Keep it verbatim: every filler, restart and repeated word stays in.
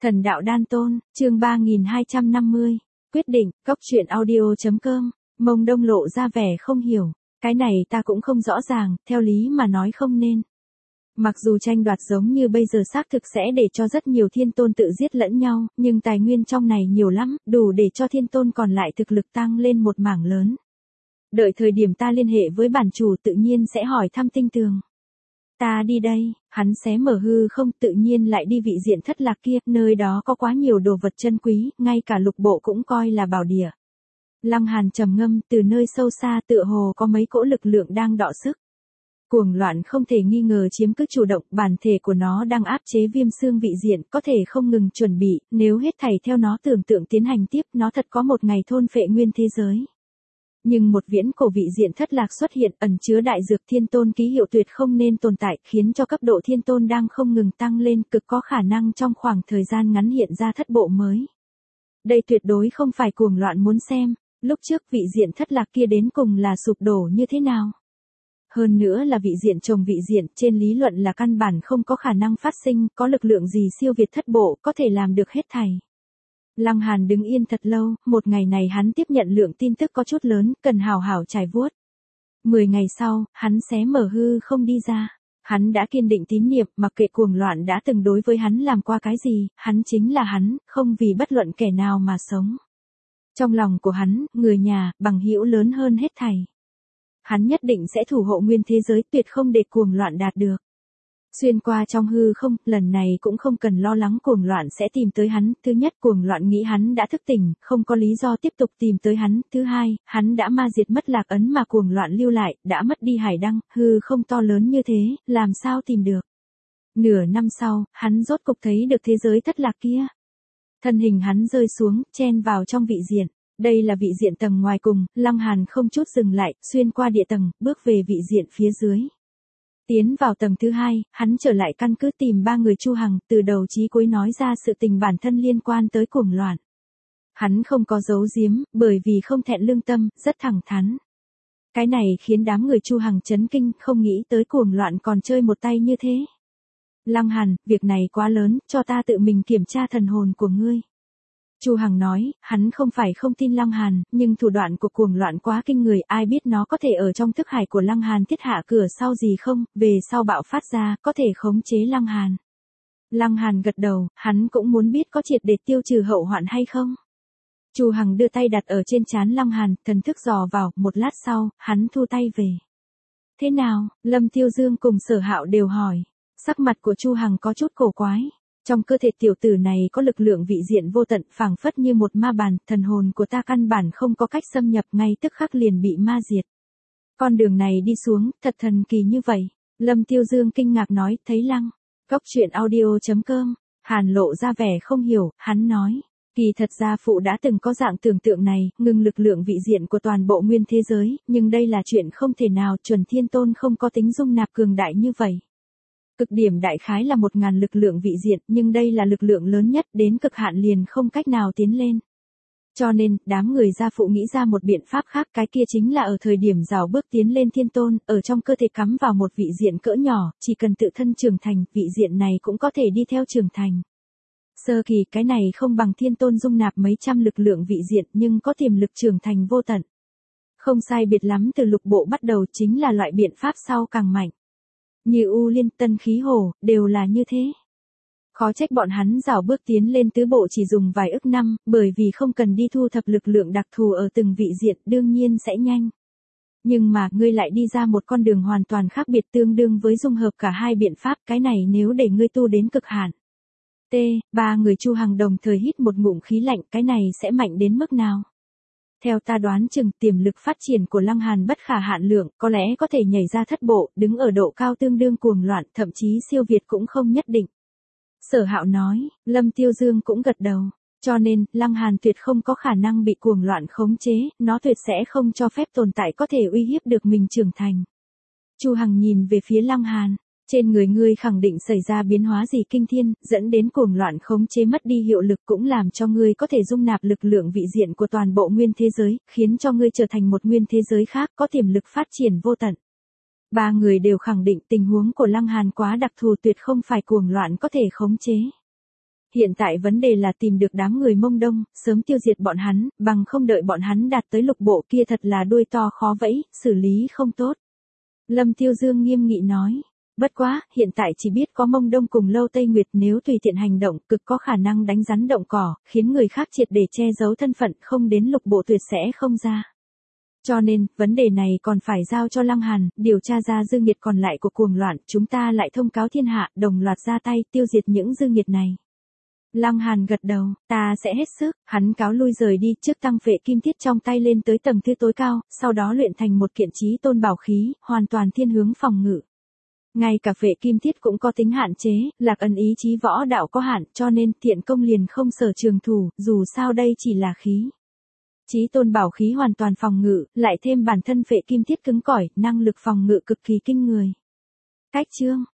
Thần đạo đan tôn, chương ba nghìn hai trăm năm mươi. Quyết định, cốc truyện audio.com. Mông Đông lộ ra vẻ không hiểu. Cái này ta cũng không rõ ràng, theo lý mà nói không nên. Mặc dù tranh đoạt giống như bây giờ xác thực sẽ để cho rất nhiều thiên tôn tự giết lẫn nhau, nhưng tài nguyên trong này nhiều lắm, đủ để cho thiên tôn còn lại thực lực tăng lên một mảng lớn. Đợi thời điểm ta liên hệ với bản chủ tự nhiên sẽ hỏi thăm tinh tường. Ta đi đây, hắn xé mở hư không tự nhiên lại đi vị diện thất lạc kia, nơi đó có quá nhiều đồ vật chân quý, ngay cả lục bộ cũng coi là bảo địa. Lăng Hàn trầm ngâm, từ nơi sâu xa tựa hồ có mấy cỗ lực lượng đang đọ sức. Cuồng loạn không thể nghi ngờ chiếm cứ chủ động, bản thể của nó đang áp chế viêm xương vị diện, có thể không ngừng chuẩn bị, nếu hết thảy theo nó tưởng tượng tiến hành tiếp, nó thật có một ngày thôn phệ nguyên thế giới. Nhưng một viễn cổ vị diện thất lạc xuất hiện ẩn chứa đại dược thiên tôn ký hiệu tuyệt không nên tồn tại, khiến cho cấp độ thiên tôn đang không ngừng tăng lên, cực có khả năng trong khoảng thời gian ngắn hiện ra thất bộ mới. Đây tuyệt đối không phải cuồng loạn muốn xem, lúc trước vị diện thất lạc kia đến cùng là sụp đổ như thế nào. Hơn nữa là vị diện chồng vị diện, trên lý luận là căn bản không có khả năng phát sinh, có lực lượng gì siêu việt thất bộ, có thể làm được hết thảy. Lăng Hàn đứng yên thật lâu, một ngày này hắn tiếp nhận lượng tin tức có chút lớn, cần hào hảo trải vuốt. Mười ngày sau, hắn xé mở hư không đi ra. Hắn đã kiên định tín niệm, mặc kệ cuồng loạn đã từng đối với hắn làm qua cái gì, hắn chính là hắn, không vì bất luận kẻ nào mà sống. Trong lòng của hắn, người nhà, bằng hữu lớn hơn hết thảy. Hắn nhất định sẽ thủ hộ nguyên thế giới, tuyệt không để cuồng loạn đạt được. Xuyên qua trong hư không, lần này cũng không cần lo lắng cuồng loạn sẽ tìm tới hắn. Thứ nhất, cuồng loạn nghĩ hắn đã thức tỉnh, không có lý do tiếp tục tìm tới hắn. Thứ hai, hắn đã ma diệt mất lạc ấn mà cuồng loạn lưu lại, đã mất đi hải đăng, hư không to lớn như thế, làm sao tìm được. Nửa năm sau, hắn rốt cục thấy được thế giới thất lạc kia. Thân hình hắn rơi xuống, chen vào trong vị diện. Đây là vị diện tầng ngoài cùng, Lăng Hàn không chút dừng lại, xuyên qua địa tầng, bước về vị diện phía dưới. Tiến vào tầng thứ hai, hắn trở lại căn cứ tìm ba người Chu Hằng, từ đầu chí cuối nói ra sự tình bản thân liên quan tới cuồng loạn. Hắn không có giấu giếm, bởi vì không thẹn lương tâm, rất thẳng thắn. Cái này khiến đám người Chu Hằng chấn kinh, không nghĩ tới cuồng loạn còn chơi một tay như thế. Lăng Hàn, việc này quá lớn, cho ta tự mình kiểm tra thần hồn của ngươi. Chu Hằng nói, hắn không phải không tin Lăng Hàn, nhưng thủ đoạn của cuồng loạn quá kinh người, ai biết nó có thể ở trong thức hải của Lăng Hàn thiết hạ cửa sau gì không, về sau bạo phát ra, có thể khống chế Lăng Hàn. Lăng Hàn gật đầu, hắn cũng muốn biết có triệt để tiêu trừ hậu hoạn hay không. Chu Hằng đưa tay đặt ở trên trán Lăng Hàn, thần thức dò vào, một lát sau, hắn thu tay về. Thế nào, Lâm Tiêu Dương cùng Sở Hạo đều hỏi. Sắc mặt của Chu Hằng có chút cổ quái. Trong cơ thể tiểu tử này có lực lượng vị diện vô tận, phảng phất như một ma bàn, thần hồn của ta căn bản không có cách xâm nhập, ngay tức khắc liền bị ma diệt. Con đường này đi xuống, thật thần kỳ như vậy. Lâm Tiêu Dương kinh ngạc nói, thấy Lăng. Cốc truyện audio.com. Hàn lộ ra vẻ không hiểu, hắn nói. Kỳ thật gia phụ đã từng có dạng tưởng tượng này, ngừng lực lượng vị diện của toàn bộ nguyên thế giới, nhưng đây là chuyện không thể nào, chuẩn thiên tôn không có tính dung nạp cường đại như vậy. Cực điểm đại khái là một ngàn lực lượng vị diện, nhưng đây là lực lượng lớn nhất, đến cực hạn liền không cách nào tiến lên. Cho nên, đám người gia phụ nghĩ ra một biện pháp khác, cái kia chính là ở thời điểm rào bước tiến lên thiên tôn, ở trong cơ thể cắm vào một vị diện cỡ nhỏ, chỉ cần tự thân trưởng thành, vị diện này cũng có thể đi theo trưởng thành. Sơ kỳ cái này không bằng thiên tôn dung nạp mấy trăm lực lượng vị diện, nhưng có tiềm lực trưởng thành vô tận. Không sai biệt lắm, từ lục bộ bắt đầu chính là loại biện pháp sau càng mạnh. Như U Liên, Tân Khí Hồ, đều là như thế. Khó trách bọn hắn rảo bước tiến lên tứ bộ chỉ dùng vài ức năm, bởi vì không cần đi thu thập lực lượng đặc thù ở từng vị diện, đương nhiên sẽ nhanh. Nhưng mà, ngươi lại đi ra một con đường hoàn toàn khác biệt, tương đương với dung hợp cả hai biện pháp, cái này nếu để ngươi tu đến cực hạn. T, ba người Chu Hằng đồng thời hít một ngụm khí lạnh, cái này sẽ mạnh đến mức nào? Theo ta đoán chừng tiềm lực phát triển của Lăng Hàn bất khả hạn lượng, có lẽ có thể nhảy ra thất bộ, đứng ở độ cao tương đương cuồng loạn, thậm chí siêu việt cũng không nhất định. Sở Hạo nói, Lâm Tiêu Dương cũng gật đầu, cho nên, Lăng Hàn tuyệt không có khả năng bị cuồng loạn khống chế, nó tuyệt sẽ không cho phép tồn tại có thể uy hiếp được mình trưởng thành. Chu Hằng nhìn về phía Lăng Hàn. Trên người ngươi khẳng định xảy ra biến hóa gì kinh thiên, dẫn đến cuồng loạn khống chế mất đi hiệu lực, cũng làm cho ngươi có thể dung nạp lực lượng vị diện của toàn bộ nguyên thế giới, khiến cho ngươi trở thành một nguyên thế giới khác có tiềm lực phát triển vô tận. Ba người đều khẳng định tình huống của Lăng Hàn quá đặc thù, tuyệt không phải cuồng loạn có thể khống chế. Hiện tại vấn đề là tìm được đám người Mông Đông, sớm tiêu diệt bọn hắn, bằng không đợi bọn hắn đạt tới lục bộ kia thật là đuôi to khó vẫy, xử lý không tốt. Lâm Tiêu Dương nghiêm nghị nói. Bất quá, hiện tại chỉ biết có Mông Đông cùng Lâu Tây Nguyệt, nếu tùy tiện hành động, cực có khả năng đánh rắn động cỏ, khiến người khác triệt để che giấu thân phận, không đến lục bộ tuyệt sẽ không ra. Cho nên, vấn đề này còn phải giao cho Lăng Hàn, điều tra ra dư nghiệt còn lại của cuồng loạn, chúng ta lại thông cáo thiên hạ, đồng loạt ra tay, tiêu diệt những dư nghiệt này. Lăng Hàn gật đầu, ta sẽ hết sức, hắn cáo lui rời đi, trước tăng phệ kim thiết trong tay lên tới tầng thứ tối cao, sau đó luyện thành một kiện chí tôn bảo khí, hoàn toàn thiên hướng phòng ngự. Ngay cả phệ kim thiết cũng có tính hạn chế, Lạc Ân ý chí võ đạo có hạn, cho nên thiện công liền không sở trường thủ, dù sao đây chỉ là khí. Chí tôn bảo khí hoàn toàn phòng ngự, lại thêm bản thân phệ kim thiết cứng cỏi, năng lực phòng ngự cực kỳ kinh người. Cách chương